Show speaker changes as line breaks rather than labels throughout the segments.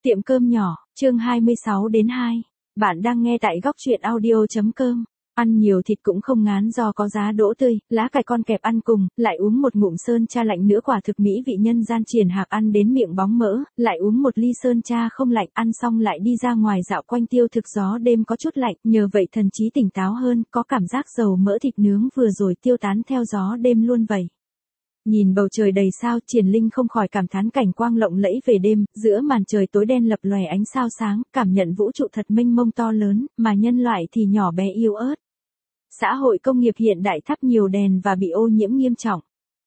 Tiệm cơm nhỏ, chương 26-2. Bạn đang nghe tại góc truyện audio.com. Ăn nhiều thịt cũng không ngán do có giá đỗ tươi, lá cải con kẹp ăn cùng, lại uống một ngụm sơn cha lạnh nữa, quả thực mỹ vị nhân gian. Triển Hạc ăn đến miệng bóng mỡ, lại uống một ly sơn cha không lạnh, ăn xong lại đi ra ngoài dạo quanh tiêu thực. Gió đêm có chút lạnh, nhờ vậy thần trí tỉnh táo hơn, có cảm giác dầu mỡ thịt nướng vừa rồi tiêu tán theo gió đêm luôn vậy. Nhìn bầu trời đầy sao, Triển Linh không khỏi cảm thán cảnh quang lộng lẫy về đêm, giữa màn trời tối đen lập lòe ánh sao sáng, cảm nhận vũ trụ thật mênh mông to lớn, mà nhân loại thì nhỏ bé yếu ớt. Xã hội công nghiệp hiện đại thắp nhiều đèn và bị ô nhiễm nghiêm trọng.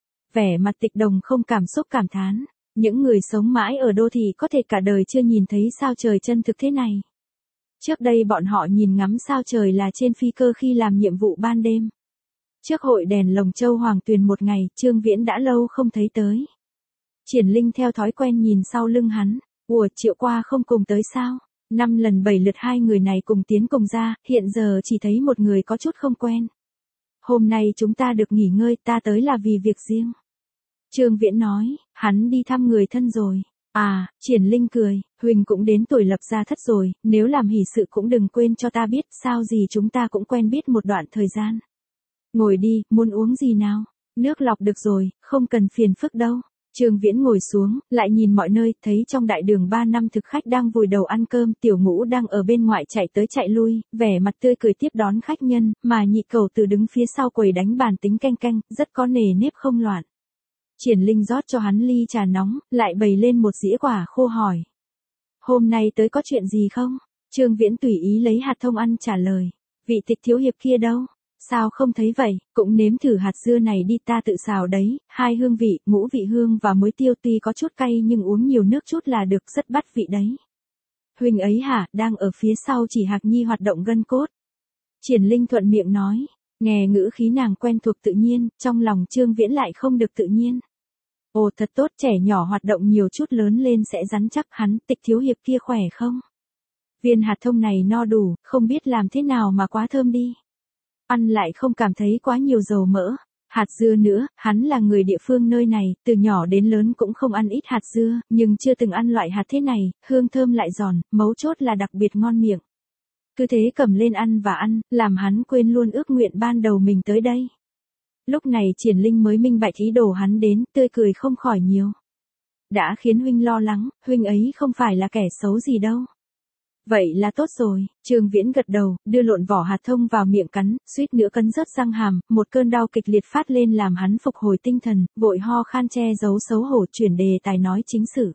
Vẻ mặt Tịch Đồng không cảm xúc cảm thán, những người sống mãi ở đô thị có thể cả đời chưa nhìn thấy sao trời chân thực thế này. Trước đây bọn họ nhìn ngắm sao trời là trên phi cơ khi làm nhiệm vụ ban đêm. Trước hội đèn lồng Châu Hoàng Tuyền một ngày, Trương Viễn đã lâu không thấy tới. Triển Linh theo thói quen nhìn sau lưng hắn, ủa Triệu qua không cùng tới sao? 5 lần 7 lượt hai người này cùng tiến cùng ra, hiện giờ chỉ thấy một người có chút không quen. Hôm nay chúng ta được nghỉ ngơi, ta tới là vì việc riêng. Trương Viễn nói, hắn đi thăm người thân rồi. À, Triển Linh cười, Huỳnh cũng đến tuổi lập gia thất rồi, nếu làm hỷ sự cũng đừng quên cho ta biết, sao gì chúng ta cũng quen biết một đoạn thời gian. Ngồi đi, muốn uống gì nào? Nước lọc được rồi, không cần phiền phức đâu. Trương Viễn ngồi xuống, lại nhìn mọi nơi, thấy trong đại đường 3 năm thực khách đang vùi đầu ăn cơm, Tiểu Ngũ đang ở bên ngoài chạy tới chạy lui, vẻ mặt tươi cười tiếp đón khách nhân, mà Nhị Cầu Từ đứng phía sau quầy đánh bàn tính canh canh, rất có nề nếp không loạn. Triển Linh rót cho hắn ly trà nóng, lại bày lên một dĩa quả khô hỏi. Hôm nay tới có chuyện gì không? Trương Viễn tùy ý lấy hạt thông ăn trả lời. Vị Tịch thiếu hiệp kia đâu? Sao không thấy vậy, cũng nếm thử hạt dưa này đi, ta tự xào đấy, 2 hương vị, ngũ vị hương và muối tiêu, tuy có chút cay nhưng uống nhiều nước chút là được, rất bắt vị đấy. Huỳnh ấy hả, đang ở phía sau chỉ Hạc Nhi hoạt động gân cốt. Triển Linh thuận miệng nói, nghe ngữ khí nàng quen thuộc tự nhiên, trong lòng Trương Viễn lại không được tự nhiên. Ồ thật tốt, trẻ nhỏ hoạt động nhiều chút lớn lên sẽ rắn chắc. Hắn, Tịch thiếu hiệp kia khỏe không? Viên hạt thông này no đủ, không biết làm thế nào mà quá thơm đi. Ăn lại không cảm thấy quá nhiều dầu mỡ. Hạt dưa nữa, hắn là người địa phương nơi này, từ nhỏ đến lớn cũng không ăn ít hạt dưa, nhưng chưa từng ăn loại hạt thế này, hương thơm lại giòn, mấu chốt là đặc biệt ngon miệng. Cứ thế cầm lên ăn và ăn, làm hắn quên luôn ước nguyện ban đầu mình tới đây. Lúc này Triển Linh mới minh bạch ý đồ hắn đến, tươi cười không khỏi nhiều. Đã khiến huynh lo lắng, huynh ấy không phải là kẻ xấu gì đâu. Vậy là tốt rồi, Trương Viễn gật đầu, đưa lộn vỏ hạt thông vào miệng cắn, suýt nữa cắn rớt răng hàm, một cơn đau kịch liệt phát lên làm hắn phục hồi tinh thần, vội ho khan che giấu xấu hổ, chuyển đề tài nói chính sự.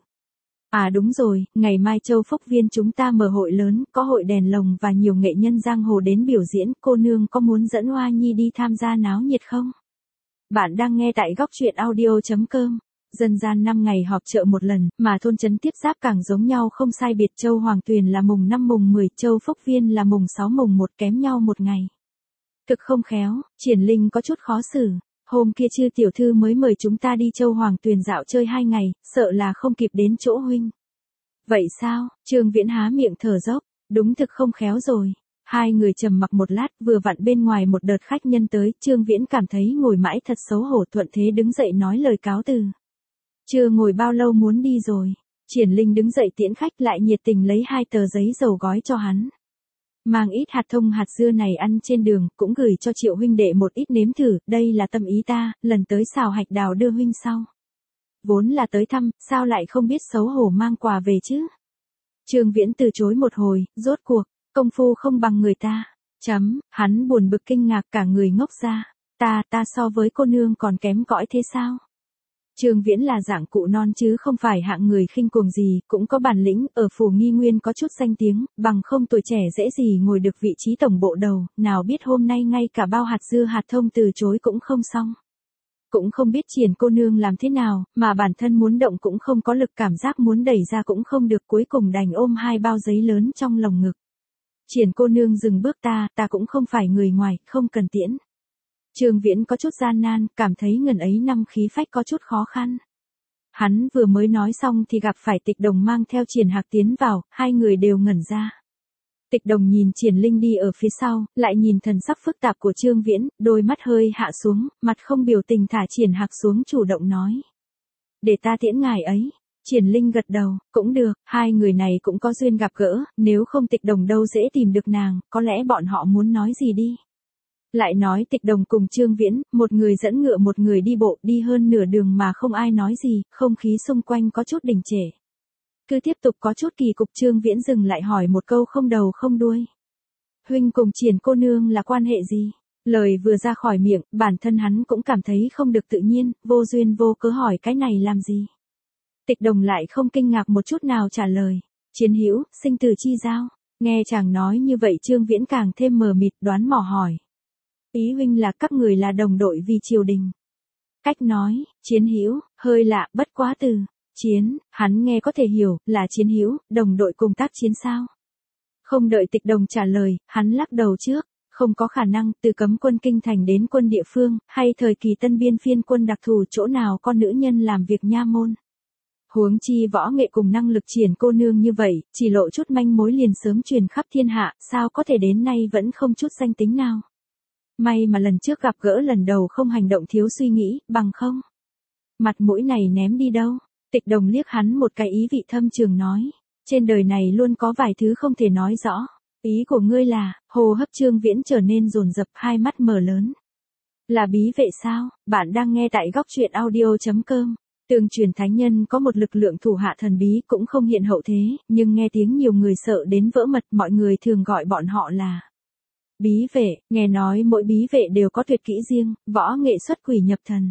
À đúng rồi, ngày mai Châu Phúc Viên chúng ta mở hội lớn, có hội đèn lồng và nhiều nghệ nhân giang hồ đến biểu diễn, cô nương có muốn dẫn Hoa Nhi đi tham gia náo nhiệt không? Bạn đang nghe tại góc truyện audio.com. Dân gian 5 ngày họp chợ một lần, mà thôn trấn tiếp giáp càng giống nhau không sai biệt. Châu Hoàng Tuyền là mùng 5 mùng 10, Châu Phúc Viên là mùng 6 mùng 1, kém nhau một ngày. Thực không khéo, Triển Linh có chút khó xử. Hôm kia Chư tiểu thư mới mời chúng ta đi Châu Hoàng Tuyền dạo chơi 2 ngày, sợ là không kịp đến chỗ huynh. Vậy sao? Trương Viễn há miệng thở dốc, đúng thực không khéo rồi. Hai người trầm mặc một lát, vừa vặn bên ngoài một đợt khách nhân tới, Trương Viễn cảm thấy ngồi mãi thật xấu hổ, thuận thế đứng dậy nói lời cáo từ. Chưa ngồi bao lâu muốn đi rồi. Triển Linh đứng dậy tiễn khách, lại nhiệt tình lấy 2 tờ giấy dầu gói cho hắn. Mang ít hạt thông hạt dưa này ăn trên đường, cũng gửi cho Triệu huynh đệ một ít nếm thử, đây là tâm ý ta, lần tới xào hạch đào đưa huynh sau. Vốn là tới thăm, sao lại không biết xấu hổ mang quà về chứ? Trương Viễn từ chối một hồi, rốt cuộc, công phu không bằng người ta. Hắn buồn bực kinh ngạc cả người ngốc ra. Ta so với cô nương còn kém cỏi thế sao? Trương Viễn là dạng cụ non chứ không phải hạng người khinh cuồng gì, cũng có bản lĩnh, ở phủ Nghi Nguyên có chút danh tiếng, bằng không tuổi trẻ dễ gì ngồi được vị trí tổng bộ đầu, nào biết hôm nay ngay cả bao hạt dưa hạt thông từ chối cũng không xong. Cũng không biết Triển cô nương làm thế nào, mà bản thân muốn động cũng không có lực, cảm giác muốn đẩy ra cũng không được, cuối cùng đành ôm 2 bao giấy lớn trong lồng ngực. Triển cô nương dừng bước, ta cũng không phải người ngoài, không cần tiễn. Trương Viễn có chút gian nan, cảm thấy ngần ấy năm khí phách có chút khó khăn. Hắn vừa mới nói xong thì gặp phải Tịch Đồng mang theo Triển Hạc tiến vào, hai người đều ngẩn ra. Tịch Đồng nhìn Triển Linh đi ở phía sau, lại nhìn thần sắc phức tạp của Trương Viễn, đôi mắt hơi hạ xuống, mặt không biểu tình thả Triển Hạc xuống, chủ động nói. Để ta tiễn ngài ấy. Triển Linh gật đầu, cũng được, hai người này cũng có duyên gặp gỡ, nếu không Tịch Đồng đâu dễ tìm được nàng, có lẽ bọn họ muốn nói gì đi. Lại nói Tịch Đồng cùng Trương Viễn, một người dẫn ngựa một người đi bộ, đi hơn nửa đường mà không ai nói gì, không khí xung quanh có chút đình trệ. Cứ tiếp tục có chút kỳ cục. Trương Viễn dừng lại hỏi một câu không đầu không đuôi. Huynh cùng Triển cô nương là quan hệ gì? Lời vừa ra khỏi miệng, bản thân hắn cũng cảm thấy không được tự nhiên, vô duyên vô cớ hỏi cái này làm gì. Tịch Đồng lại không kinh ngạc một chút nào trả lời. Chiến hữu, sinh tử chi giao. Nghe chàng nói như vậy Trương Viễn càng thêm mờ mịt, đoán mò hỏi. Ý huynh là các người là đồng đội vì triều đình. Cách nói, chiến hữu, hơi lạ, bất quá từ. Chiến, hắn nghe có thể hiểu, là chiến hữu, đồng đội cùng tác chiến sao? Không đợi Tịch Đồng trả lời, hắn lắc đầu trước. Không có khả năng, từ cấm quân kinh thành đến quân địa phương, hay thời kỳ tân biên phiên quân đặc thù chỗ nào con nữ nhân làm việc nha môn. Huống chi võ nghệ cùng năng lực Triển cô nương như vậy, chỉ lộ chút manh mối liền sớm truyền khắp thiên hạ, sao có thể đến nay vẫn không chút danh tính nào. May mà lần trước gặp gỡ lần đầu không hành động thiếu suy nghĩ, bằng không. Mặt mũi này ném đi đâu? Tịch Đồng liếc hắn một cái ý vị thâm trường nói. Trên đời này luôn có vài thứ không thể nói rõ. Ý của ngươi là, hô hấp Trương Viễn trở nên dồn dập, hai mắt mở lớn. Là bí vệ sao? Bạn đang nghe tại góc truyện audio.com. Tương truyền thánh nhân có một lực lượng thủ hạ thần bí cũng không hiện hậu thế, nhưng nghe tiếng nhiều người sợ đến vỡ mật, mọi người thường gọi bọn họ là bí vệ. Nghe nói mỗi bí vệ đều có tuyệt kỹ riêng, võ nghệ xuất quỷ nhập thần.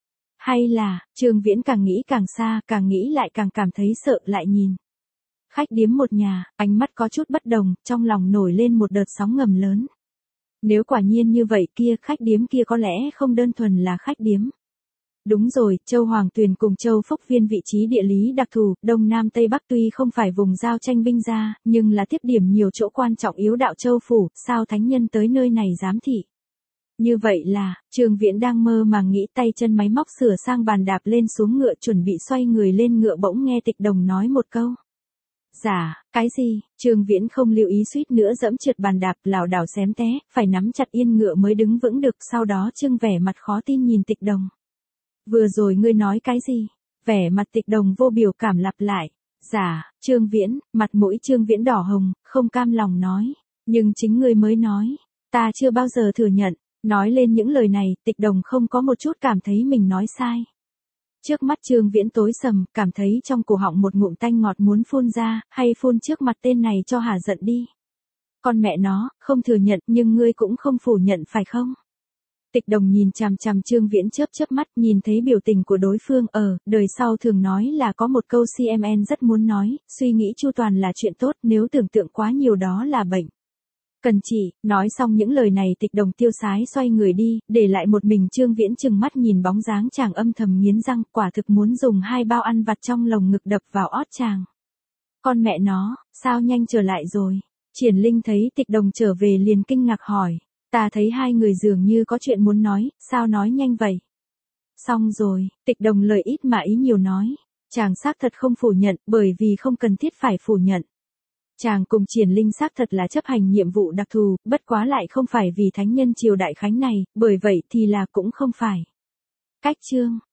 Hay là, Trương Viễn càng nghĩ càng xa, càng nghĩ lại càng cảm thấy sợ lại nhìn. Khách điếm một nhà, ánh mắt có chút bất đồng, trong lòng nổi lên một đợt sóng ngầm lớn. Nếu quả nhiên như vậy kia khách điếm kia có lẽ không đơn thuần là khách điếm. Đúng rồi, Châu Hoàng Tuyền cùng Châu Phúc Viên vị trí địa lý đặc thù, Đông Nam Tây Bắc tuy không phải vùng giao tranh binh ra, nhưng là tiếp điểm nhiều chỗ quan trọng yếu đạo Châu Phủ, sao thánh nhân tới nơi này giám thị. Như vậy là, Trương Viễn đang mơ màng nghĩ tay chân máy móc sửa sang bàn đạp lên xuống ngựa chuẩn bị xoay người lên ngựa bỗng nghe Tịch Đồng nói một câu. Dạ, cái gì? Trương Viễn không lưu ý suýt nữa dẫm trượt bàn đạp lảo đảo xém té, phải nắm chặt yên ngựa mới đứng vững được, sau đó trương vẻ mặt khó tin nhìn Tịch Đồng. Vừa rồi ngươi nói cái gì? Vẻ mặt Tịch Đồng vô biểu cảm lặp lại. Dạ, Trương Viễn, mặt mũi Trương Viễn đỏ hồng, không cam lòng nói. Nhưng chính ngươi mới nói, ta chưa bao giờ thừa nhận. Nói lên những lời này, Tịch Đồng không có một chút cảm thấy mình nói sai. Trước mắt Trương Viễn tối sầm, cảm thấy trong cổ họng một ngụm tanh ngọt muốn phun ra, hay phun trước mặt tên này cho hả giận đi. Con mẹ nó, không thừa nhận nhưng ngươi cũng không phủ nhận phải không? Tịch Đồng nhìn chằm chằm Trương Viễn chớp chớp mắt, nhìn thấy biểu tình của đối phương, đời sau thường nói là có một câu CMN rất muốn nói, suy nghĩ chu toàn là chuyện tốt, nếu tưởng tượng quá nhiều đó là bệnh. Cần chỉ, nói xong những lời này Tịch Đồng tiêu sái xoay người đi, để lại một mình Trương Viễn chừng mắt nhìn bóng dáng chàng âm thầm nghiến răng, quả thực muốn dùng hai bao ăn vặt trong lồng ngực đập vào ót chàng. Con mẹ nó, sao nhanh trở lại rồi? Triển Linh thấy Tịch Đồng trở về liền kinh ngạc hỏi. Ta thấy hai người dường như có chuyện muốn nói, sao nói nhanh vậy? Xong rồi, Tịch Đồng lời ít mà ý nhiều nói. Chàng xác thật không phủ nhận, bởi vì không cần thiết phải phủ nhận. Chàng cùng Triển Linh xác thật là chấp hành nhiệm vụ đặc thù, bất quá lại không phải vì thánh nhân triều đại khánh này, bởi vậy thì là cũng không phải. Cách chương,